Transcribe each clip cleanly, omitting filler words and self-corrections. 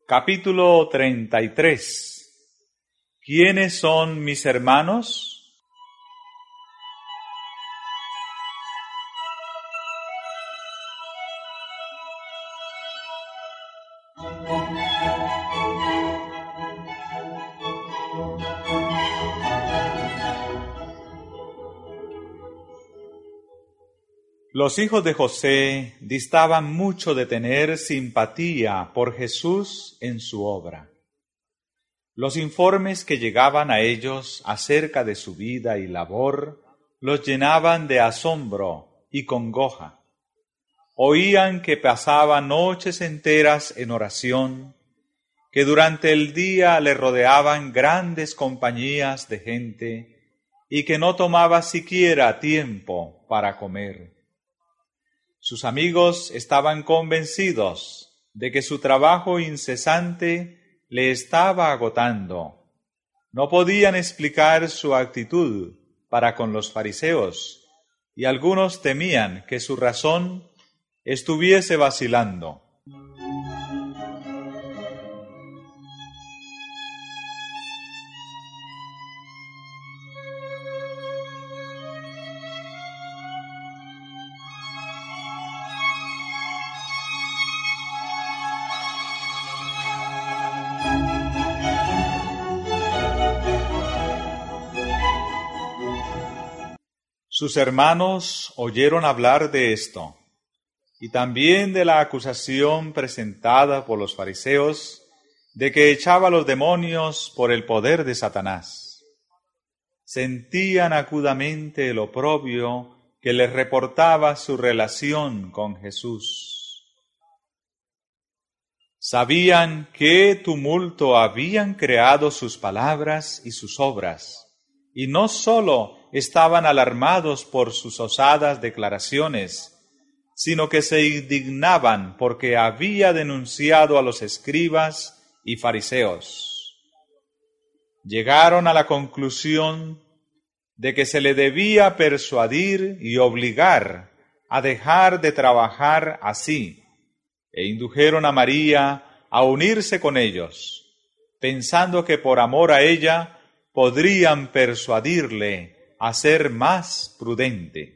Capítulo 33. ¿Quiénes son mis hermanos? Los hijos de José distaban mucho de tener simpatía por Jesús en su obra. Los informes que llegaban a ellos acerca de su vida y labor los llenaban de asombro y congoja. Oían que pasaba noches enteras en oración, que durante el día le rodeaban grandes compañías de gente y que no tomaba siquiera tiempo para comer. Sus amigos estaban convencidos de que su trabajo incesante le estaba agotando. No podían explicar su actitud para con los fariseos, y algunos temían que su razón estuviese vacilando. Sus hermanos oyeron hablar de esto, y también de la acusación presentada por los fariseos de que echaba a los demonios por el poder de Satanás. Sentían acudamente el oprobio que les reportaba su relación con Jesús. Sabían qué tumulto habían creado sus palabras y sus obras, y no sólo estaban alarmados por sus osadas declaraciones, sino que se indignaban porque había denunciado a los escribas y fariseos. Llegaron a la conclusión de que se le debía persuadir y obligar a dejar de trabajar así, e indujeron a María a unirse con ellos, pensando que por amor a ella podrían persuadirle a ser más prudente.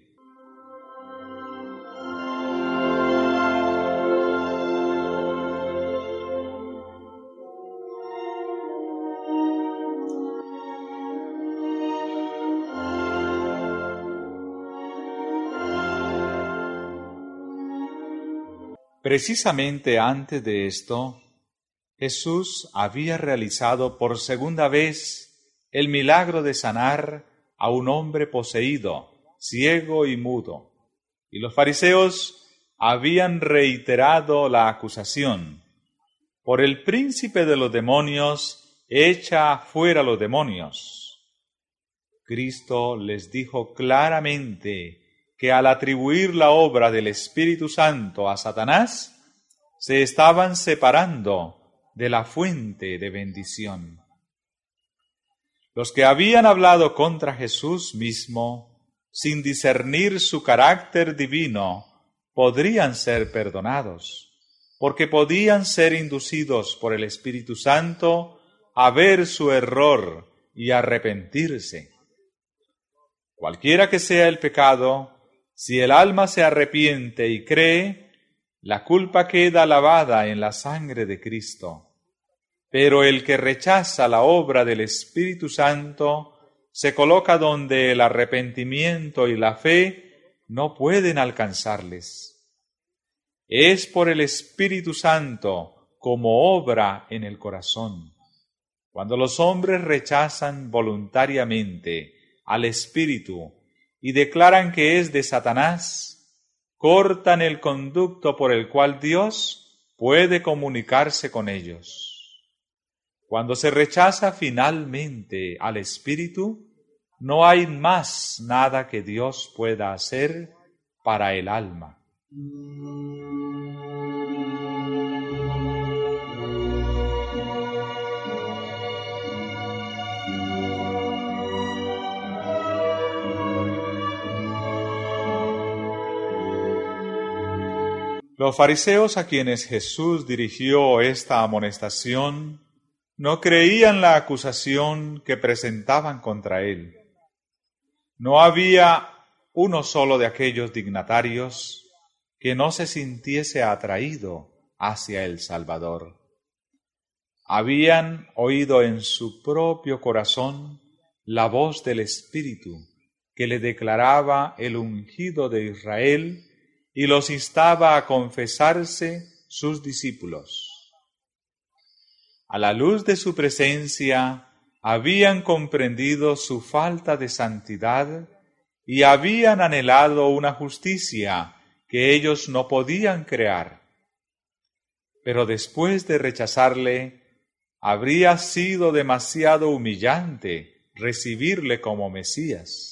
Precisamente antes de esto, Jesús había realizado por segunda vez el milagro de sanar a un hombre poseído, ciego y mudo, y los fariseos habían reiterado la acusación: por el príncipe de los demonios, echa fuera los demonios. Cristo les dijo claramente que al atribuir la obra del Espíritu Santo a Satanás, se estaban separando de la fuente de bendición. Los que habían hablado contra Jesús mismo, sin discernir su carácter divino, podrían ser perdonados, porque podían ser inducidos por el Espíritu Santo a ver su error y arrepentirse. Cualquiera que sea el pecado, si el alma se arrepiente y cree, la culpa queda lavada en la sangre de Cristo. Pero el que rechaza la obra del Espíritu Santo se coloca donde el arrepentimiento y la fe no pueden alcanzarles. Es por el Espíritu Santo como obra en el corazón. Cuando los hombres rechazan voluntariamente al Espíritu y declaran que es de Satanás, cortan el conducto por el cual Dios puede comunicarse con ellos. Cuando se rechaza finalmente al Espíritu, no hay más nada que Dios pueda hacer para el alma. Los fariseos a quienes Jesús dirigió esta amonestación no creían la acusación que presentaban contra él. No había uno solo de aquellos dignatarios que no se sintiese atraído hacia el Salvador. Habían oído en su propio corazón la voz del Espíritu que le declaraba el ungido de Israel y los instaba a confesarse sus discípulos. A la luz de su presencia habían comprendido su falta de santidad y habían anhelado una justicia que ellos no podían crear. Pero después de rechazarle, habría sido demasiado humillante recibirle como Mesías.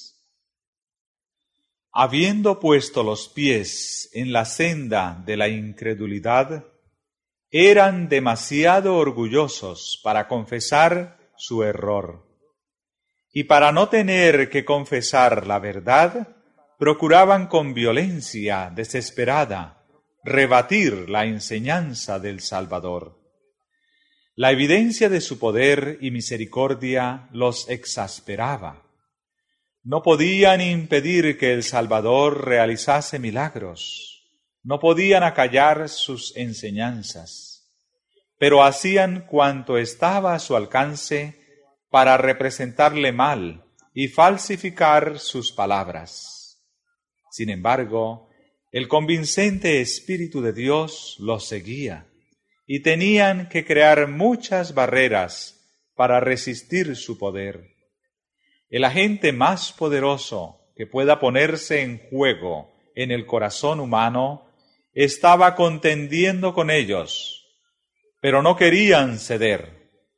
Habiendo puesto los pies en la senda de la incredulidad, eran demasiado orgullosos para confesar su error. Y para no tener que confesar la verdad, procuraban con violencia desesperada rebatir la enseñanza del Salvador. La evidencia de su poder y misericordia los exasperaba. No podían impedir que el Salvador realizase milagros. No podían acallar sus enseñanzas, pero hacían cuanto estaba a su alcance para representarle mal y falsificar sus palabras. Sin embargo, el convincente Espíritu de Dios los seguía y tenían que crear muchas barreras para resistir su poder. El agente más poderoso que pueda ponerse en juego en el corazón humano estaba contendiendo con ellos, pero no querían ceder.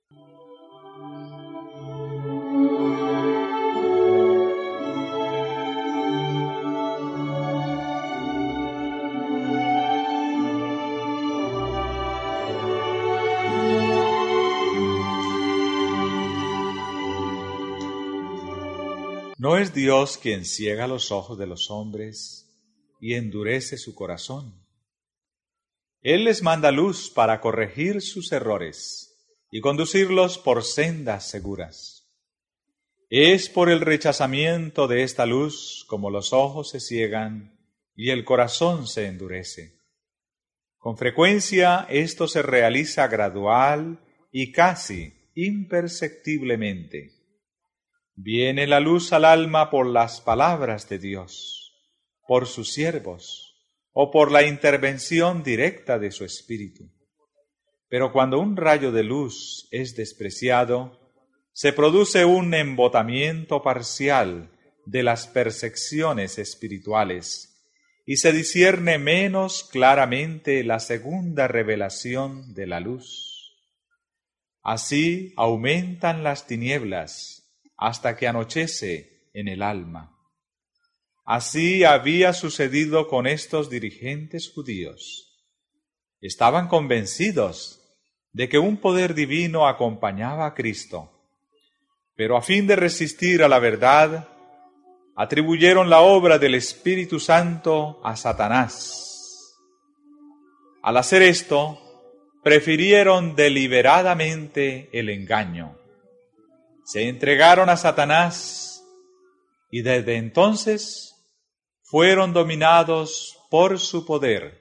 ¿No es Dios quien ciega los ojos de los hombres y endurece su corazón? Él les manda luz para corregir sus errores y conducirlos por sendas seguras. Es por el rechazamiento de esta luz como los ojos se ciegan y el corazón se endurece. Con frecuencia esto se realiza gradual y casi imperceptiblemente. Viene la luz al alma por las palabras de Dios, por sus siervos, o por la intervención directa de su Espíritu. Pero cuando un rayo de luz es despreciado, se produce un embotamiento parcial de las percepciones espirituales y se discierne menos claramente la segunda revelación de la luz. Así aumentan las tinieblas hasta que anochece en el alma. Así había sucedido con estos dirigentes judíos. Estaban convencidos de que un poder divino acompañaba a Cristo, pero a fin de resistir a la verdad, atribuyeron la obra del Espíritu Santo a Satanás. Al hacer esto, prefirieron deliberadamente el engaño. Se entregaron a Satanás y desde entonces fueron dominados por su poder.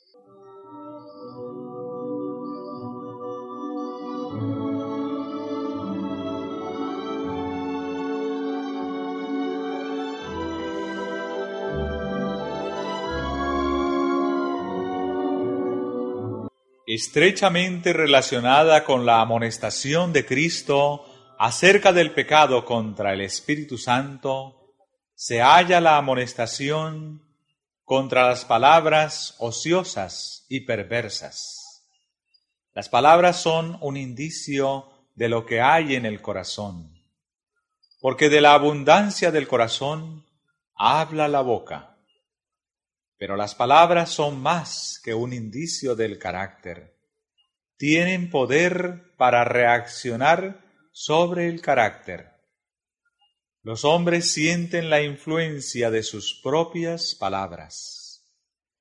Estrechamente relacionada con la amonestación de Cristo acerca del pecado contra el Espíritu Santo, se halla la amonestación contra las palabras ociosas y perversas. Las palabras son un indicio de lo que hay en el corazón, porque de la abundancia del corazón habla la boca. Pero las palabras son más que un indicio del carácter. Tienen poder para reaccionar sobre el carácter. Los hombres sienten la influencia de sus propias palabras.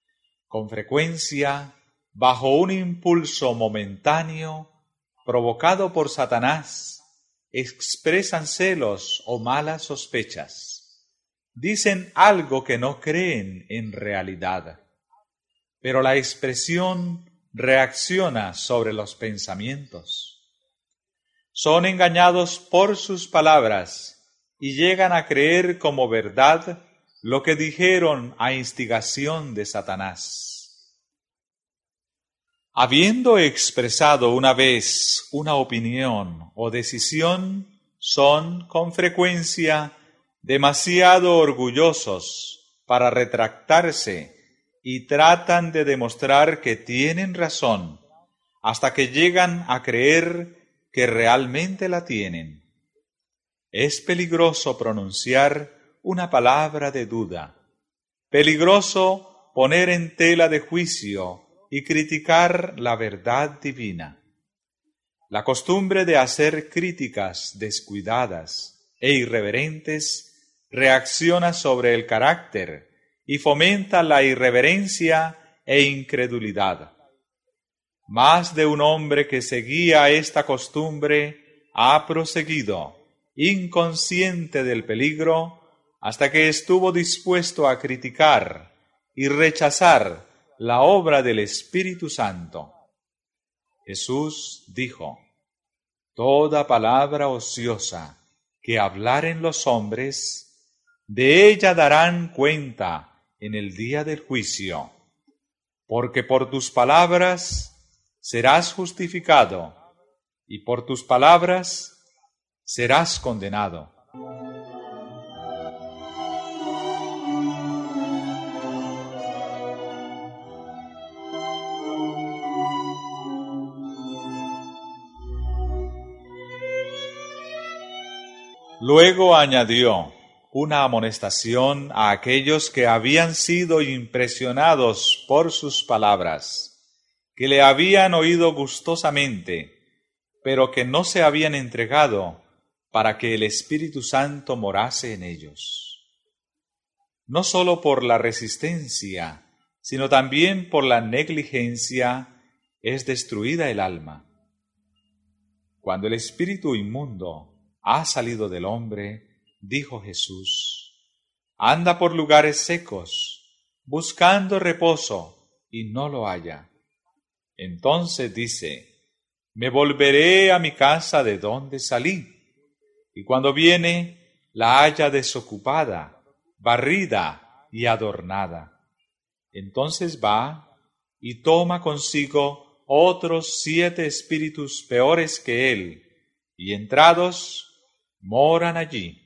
Con frecuencia, bajo un impulso momentáneo, provocado por Satanás, expresan celos o malas sospechas. Dicen algo que no creen en realidad, pero la expresión reacciona sobre los pensamientos. Son engañados por sus palabras y llegan a creer como verdad lo que dijeron a instigación de Satanás. Habiendo expresado una vez una opinión o decisión, son, con frecuencia, demasiado orgullosos para retractarse y tratan de demostrar que tienen razón, hasta que llegan a creer que realmente la tienen. Es peligroso pronunciar una palabra de duda, peligroso poner en tela de juicio y criticar la verdad divina. La costumbre de hacer críticas descuidadas e irreverentes reacciona sobre el carácter y fomenta la irreverencia e incredulidad. Más de un hombre que seguía esta costumbre ha proseguido, inconsciente del peligro, hasta que estuvo dispuesto a criticar y rechazar la obra del Espíritu Santo. Jesús dijo: «Toda palabra ociosa que hablaren los hombres, de ella darán cuenta en el día del juicio, porque por tus palabras serás justificado, y por tus palabras serás condenado». Luego añadió una amonestación a aquellos que habían sido impresionados por sus palabras, que le habían oído gustosamente, pero que no se habían entregado para que el Espíritu Santo morase en ellos. No sólo por la resistencia, sino también por la negligencia es destruida el alma. Cuando el espíritu inmundo ha salido del hombre, dijo Jesús, anda por lugares secos, buscando reposo, y no lo halla. Entonces dice: me volveré a mi casa de donde salí. Y cuando viene, la halla desocupada, barrida y adornada. Entonces va y toma consigo otros 7 espíritus peores que él, y entrados, moran allí.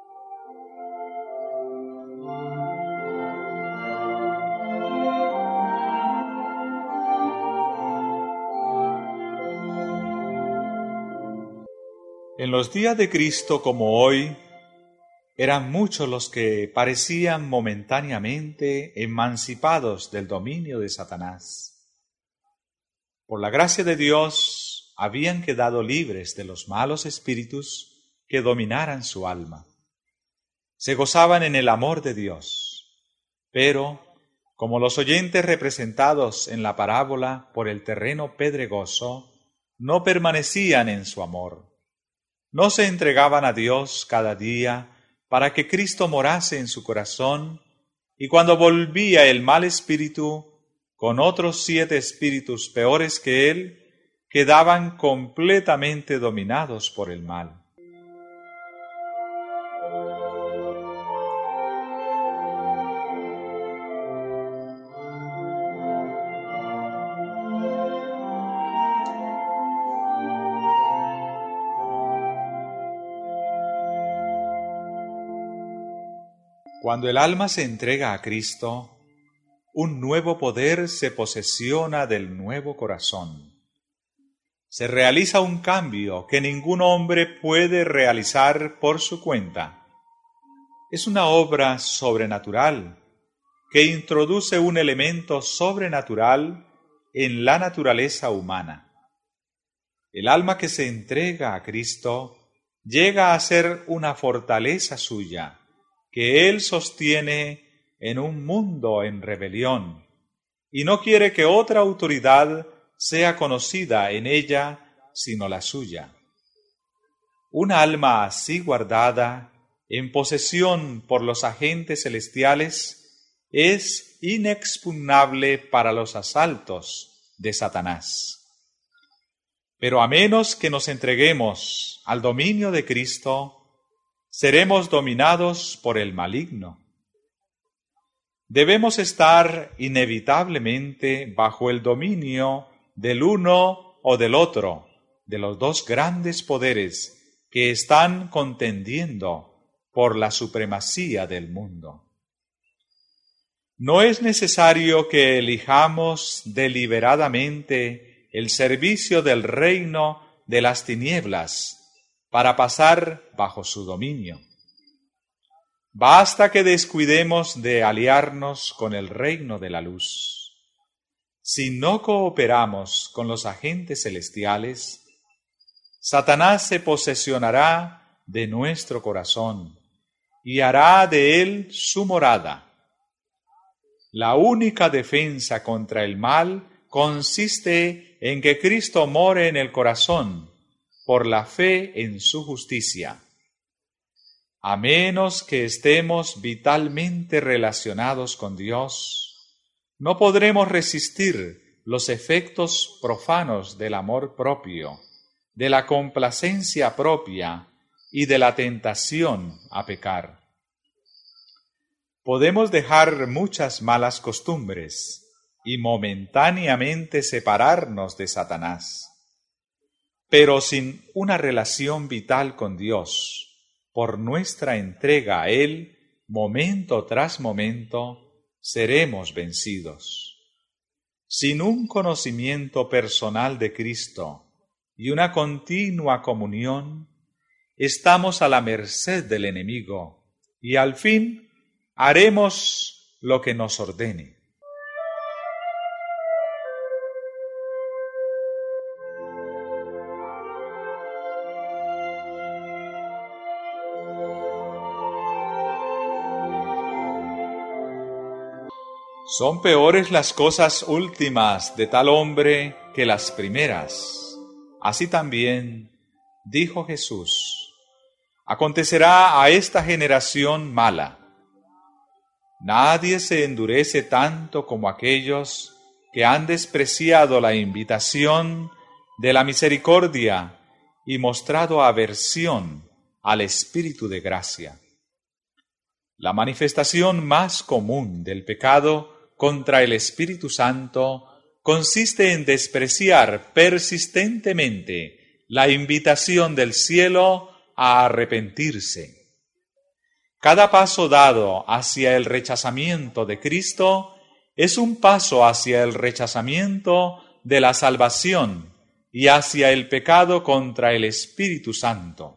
En los días de Cristo como hoy, eran muchos los que parecían momentáneamente emancipados del dominio de Satanás. Por la gracia de Dios, habían quedado libres de los malos espíritus que dominaran su alma. Se gozaban en el amor de Dios, pero, como los oyentes representados en la parábola por el terreno pedregoso, no permanecían en su amor. No se entregaban a Dios cada día para que Cristo morase en su corazón, y cuando volvía el mal espíritu, con otros 7 espíritus peores que él, quedaban completamente dominados por el mal. Cuando el alma se entrega a Cristo, un nuevo poder se posesiona del nuevo corazón. Se realiza un cambio que ningún hombre puede realizar por su cuenta. Es una obra sobrenatural que introduce un elemento sobrenatural en la naturaleza humana. El alma que se entrega a Cristo llega a ser una fortaleza suya, que Él sostiene en un mundo en rebelión, y no quiere que otra autoridad sea conocida en ella sino la suya. Una alma así guardada, en posesión por los agentes celestiales, es inexpugnable para los asaltos de Satanás. Pero a menos que nos entreguemos al dominio de Cristo, seremos dominados por el maligno. Debemos estar inevitablemente bajo el dominio del uno o del otro, de los dos grandes poderes que están contendiendo por la supremacía del mundo. No es necesario que elijamos deliberadamente el servicio del reino de las tinieblas para pasar bajo su dominio. Basta que descuidemos de aliarnos con el reino de la luz. Si no cooperamos con los agentes celestiales, Satanás se posesionará de nuestro corazón y hará de él su morada. La única defensa contra el mal consiste en que Cristo more en el corazón por la fe en su justicia. A menos que estemos vitalmente relacionados con Dios, no podremos resistir los efectos profanos del amor propio, de la complacencia propia y de la tentación a pecar. Podemos dejar muchas malas costumbres y momentáneamente separarnos de Satanás, pero sin una relación vital con Dios, por nuestra entrega a Él, momento tras momento, seremos vencidos. Sin un conocimiento personal de Cristo y una continua comunión, estamos a la merced del enemigo y al fin haremos lo que nos ordene. Son peores las cosas últimas de tal hombre que las primeras. Así también, dijo Jesús, acontecerá a esta generación mala. Nadie se endurece tanto como aquellos que han despreciado la invitación de la misericordia y mostrado aversión al Espíritu de gracia. La manifestación más común del pecado contra el Espíritu Santo consiste en despreciar persistentemente la invitación del cielo a arrepentirse. Cada paso dado hacia el rechazamiento de Cristo es un paso hacia el rechazamiento de la salvación y hacia el pecado contra el Espíritu Santo.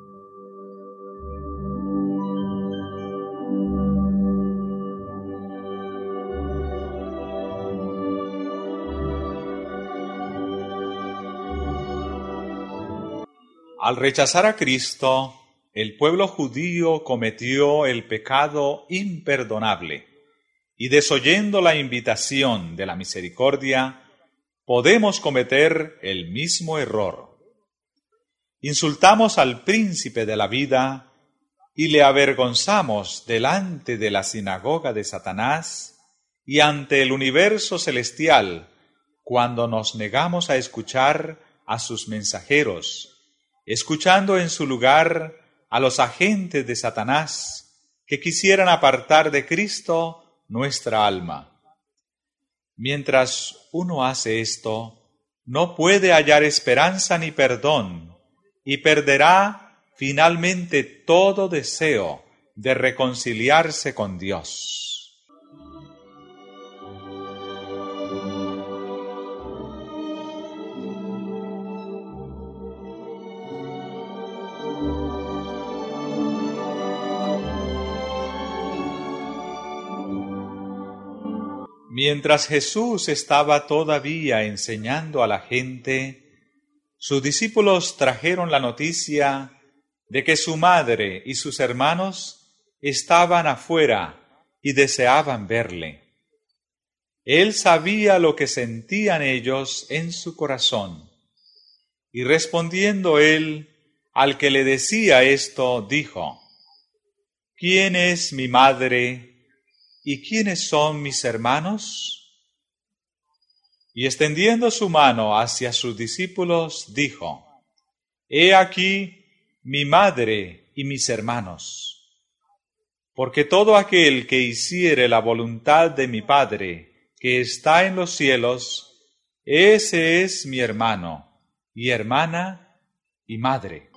Al rechazar a Cristo, el pueblo judío cometió el pecado imperdonable, y desoyendo la invitación de la misericordia, podemos cometer el mismo error. Insultamos al príncipe de la vida y le avergonzamos delante de la sinagoga de Satanás y ante el universo celestial cuando nos negamos a escuchar a sus mensajeros, escuchando en su lugar a los agentes de Satanás que quisieran apartar de Cristo nuestra alma. Mientras uno hace esto, no puede hallar esperanza ni perdón y perderá finalmente todo deseo de reconciliarse con Dios. Mientras Jesús estaba todavía enseñando a la gente, sus discípulos trajeron la noticia de que su madre y sus hermanos estaban afuera y deseaban verle. Él sabía lo que sentían ellos en su corazón. Y respondiendo él al que le decía esto, dijo: ¿Quién es mi madre y quiénes son mis hermanos? Y extendiendo su mano hacia sus discípulos, dijo: He aquí mi madre y mis hermanos. Porque todo aquel que hiciere la voluntad de mi Padre, que está en los cielos, ese es mi hermano, y hermana, y madre.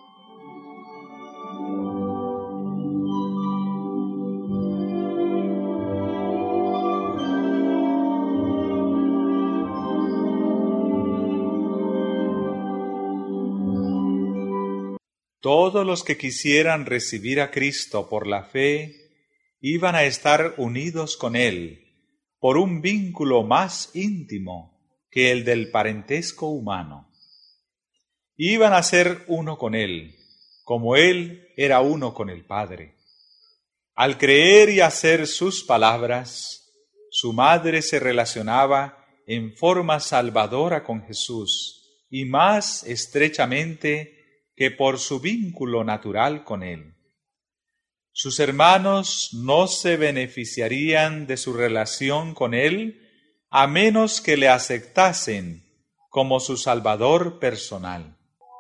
Todos los que quisieran recibir a Cristo por la fe iban a estar unidos con Él por un vínculo más íntimo que el del parentesco humano. Iban a ser uno con Él, como Él era uno con el Padre. Al creer y hacer sus palabras, su madre se relacionaba en forma salvadora con Jesús y más estrechamente que por su vínculo natural con Él. Sus hermanos no se beneficiarían de su relación con Él a menos que le aceptasen como su Salvador personal.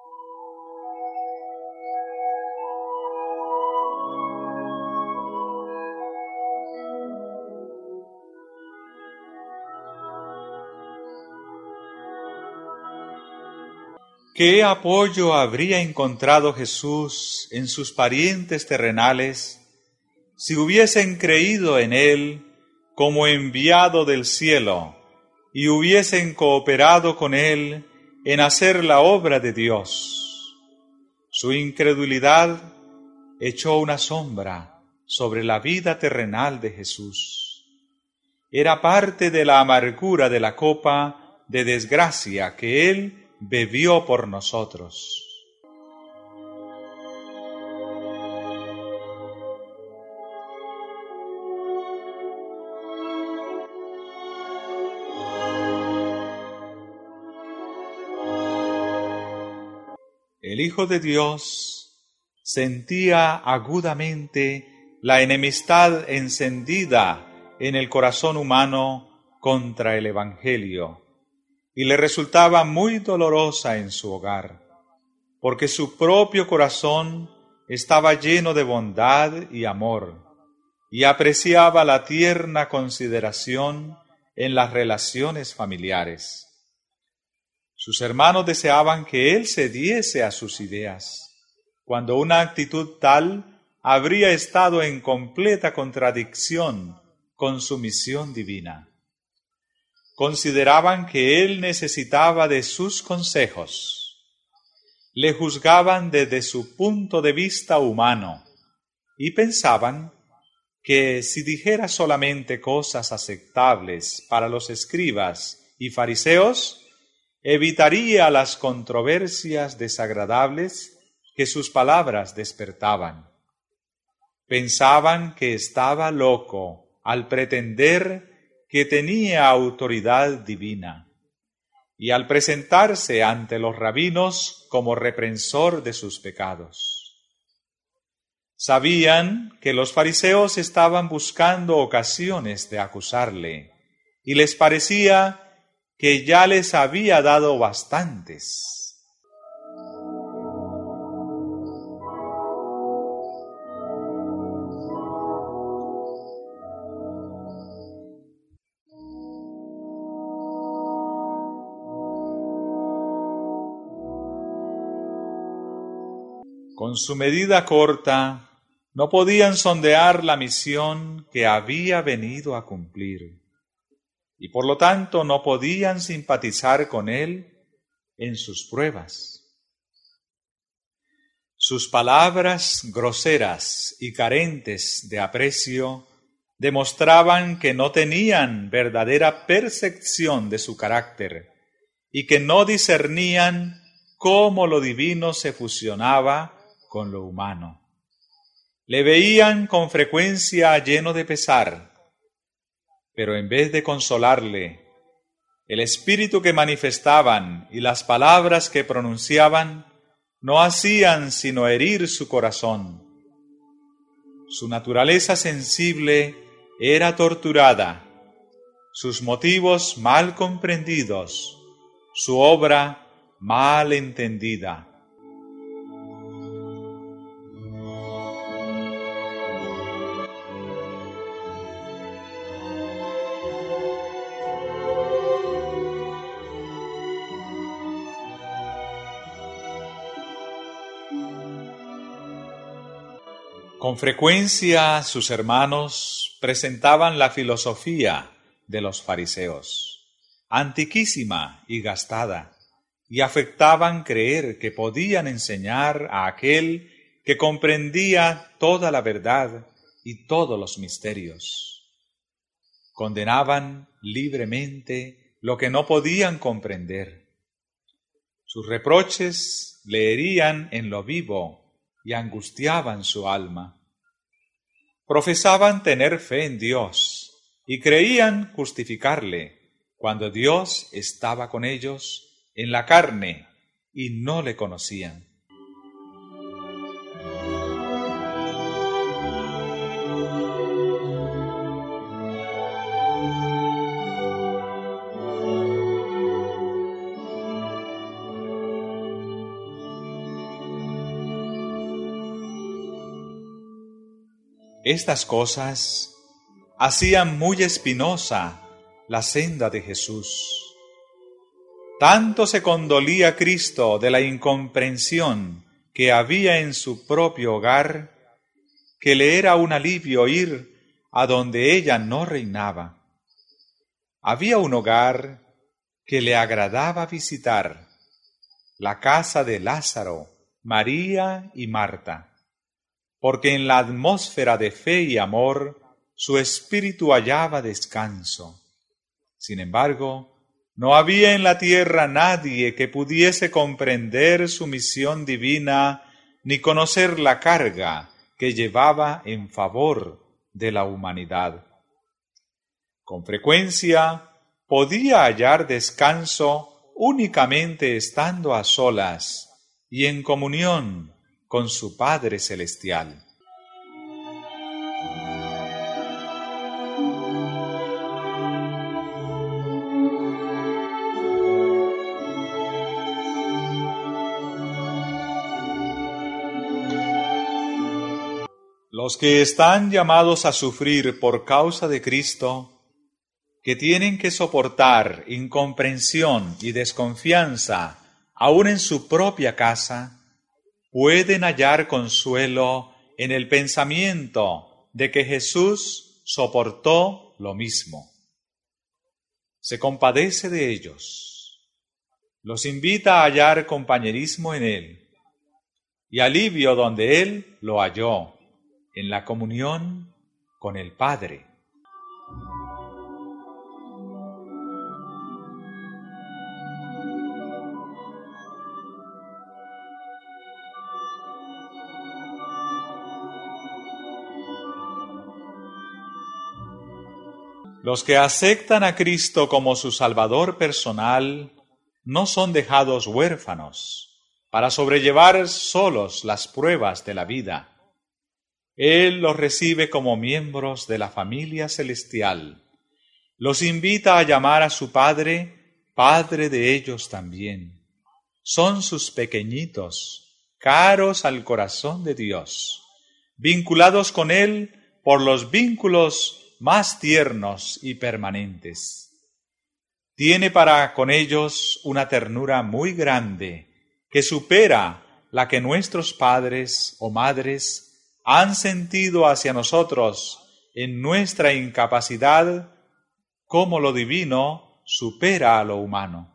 ¿Qué apoyo habría encontrado Jesús en sus parientes terrenales si hubiesen creído en Él como enviado del cielo y hubiesen cooperado con Él en hacer la obra de Dios? Su incredulidad echó una sombra sobre la vida terrenal de Jesús. Era parte de la amargura de la copa de desgracia que Él bebió por nosotros. El Hijo de Dios sentía agudamente la enemistad encendida en el corazón humano contra el Evangelio, y le resultaba muy dolorosa en su hogar, porque su propio corazón estaba lleno de bondad y amor, y apreciaba la tierna consideración en las relaciones familiares. Sus hermanos deseaban que él cediese a sus ideas, cuando una actitud tal habría estado en completa contradicción con su misión divina. Consideraban que él necesitaba de sus consejos. Le juzgaban desde su punto de vista humano y pensaban que si dijera solamente cosas aceptables para los escribas y fariseos, evitaría las controversias desagradables que sus palabras despertaban. Pensaban que estaba loco al pretender que tenía autoridad divina, y al presentarse ante los rabinos como reprensor de sus pecados. Sabían que los fariseos estaban buscando ocasiones de acusarle, y les parecía que ya les había dado bastantes. Con su medida corta, no podían sondear la misión que había venido a cumplir, y por lo tanto no podían simpatizar con él en sus pruebas. Sus palabras groseras y carentes de aprecio demostraban que no tenían verdadera percepción de su carácter y que no discernían cómo lo divino se fusionaba con lo humano. Le veían con frecuencia lleno de pesar, Pero en vez de consolarle, el espíritu que manifestaban y las palabras que pronunciaban no hacían sino herir su corazón. Su naturaleza sensible era torturada, sus motivos mal comprendidos, su obra mal entendida. Con frecuencia sus hermanos presentaban la filosofía de los fariseos, antiquísima y gastada, y afectaban creer que podían enseñar a aquel que comprendía toda la verdad y todos los misterios. Condenaban libremente lo que no podían comprender. Sus reproches le herían en lo vivo y angustiaban su alma. Profesaban tener fe en Dios y creían justificarle cuando Dios estaba con ellos en la carne y no le conocían. Estas cosas hacían muy espinosa la senda de Jesús. Tanto se condolía Cristo de la incomprensión que había en su propio hogar, que le era un alivio ir a donde ella no reinaba. Había un hogar que le agradaba visitar, la casa de Lázaro, María y Marta, porque en la atmósfera de fe y amor su espíritu hallaba descanso. Sin embargo, no había en la tierra nadie que pudiese comprender su misión divina ni conocer la carga que llevaba en favor de la humanidad. Con frecuencia podía hallar descanso únicamente estando a solas y en comunión con su Padre Celestial. Los que están llamados a sufrir por causa de Cristo, que tienen que soportar incomprensión y desconfianza aún en su propia casa, pueden hallar consuelo en el pensamiento de que Jesús soportó lo mismo. Se compadece de ellos, los invita a hallar compañerismo en Él y alivio donde Él lo halló, en la comunión con el Padre. Los que aceptan a Cristo como su Salvador personal no son dejados huérfanos para sobrellevar solos las pruebas de la vida. Él los recibe como miembros de la familia celestial. Los invita a llamar a su Padre, Padre de ellos también. Son sus pequeñitos, caros al corazón de Dios, vinculados con Él por los vínculos más tiernos y permanentes. Tiene para con ellos una ternura muy grande que supera la que nuestros padres o madres han sentido hacia nosotros en nuestra incapacidad, como lo divino supera a lo humano.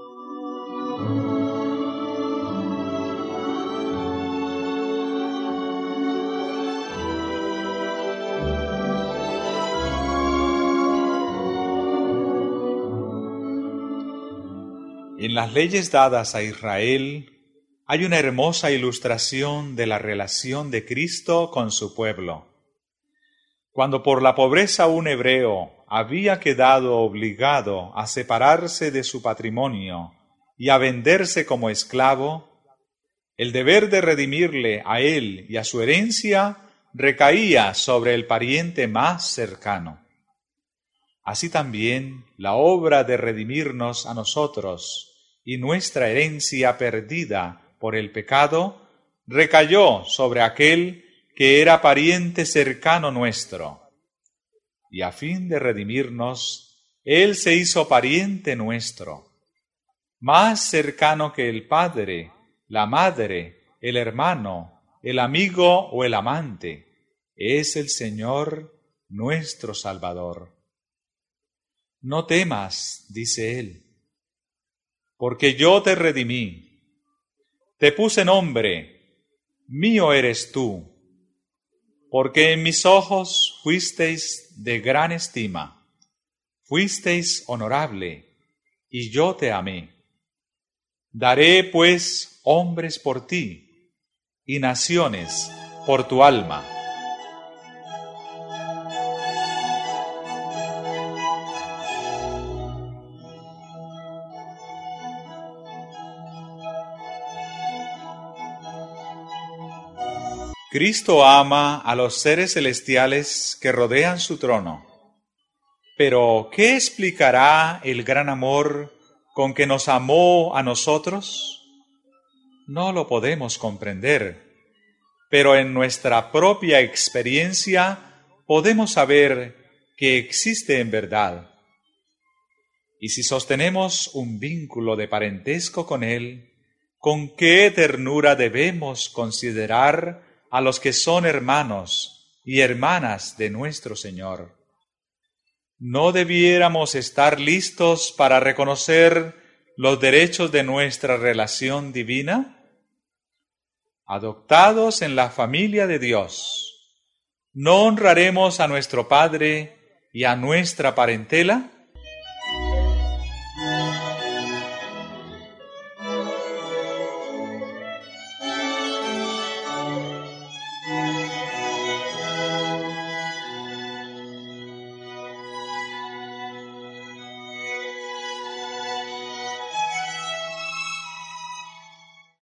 En las leyes dadas a Israel hay una hermosa ilustración de la relación de Cristo con su pueblo. Cuando por la pobreza un hebreo había quedado obligado a separarse de su patrimonio y a venderse como esclavo, el deber de redimirle a él y a su herencia recaía sobre el pariente más cercano. Así también la obra de redimirnos a nosotros y nuestra herencia perdida por el pecado recayó sobre aquel que era pariente cercano nuestro. Y a fin de redimirnos, Él se hizo pariente nuestro, más cercano que el padre, la madre, el hermano, el amigo o el amante. Es el Señor nuestro Salvador. No temas, dice Él, porque yo te redimí. Te puse nombre, mío eres tú, porque en mis ojos fuisteis de gran estima, fuisteis honorable, y yo te amé. Daré, pues, hombres por ti, y naciones por tu alma. Cristo ama a los seres celestiales que rodean su trono. Pero, ¿qué explicará el gran amor con que nos amó a nosotros? No lo podemos comprender, pero en nuestra propia experiencia podemos saber que existe en verdad. Y si sostenemos un vínculo de parentesco con Él, ¿con qué ternura debemos considerar a los que son hermanos y hermanas de nuestro Señor? ¿No debiéramos estar listos para reconocer los derechos de nuestra relación divina? Adoptados en la familia de Dios, ¿no honraremos a nuestro Padre y a nuestra parentela?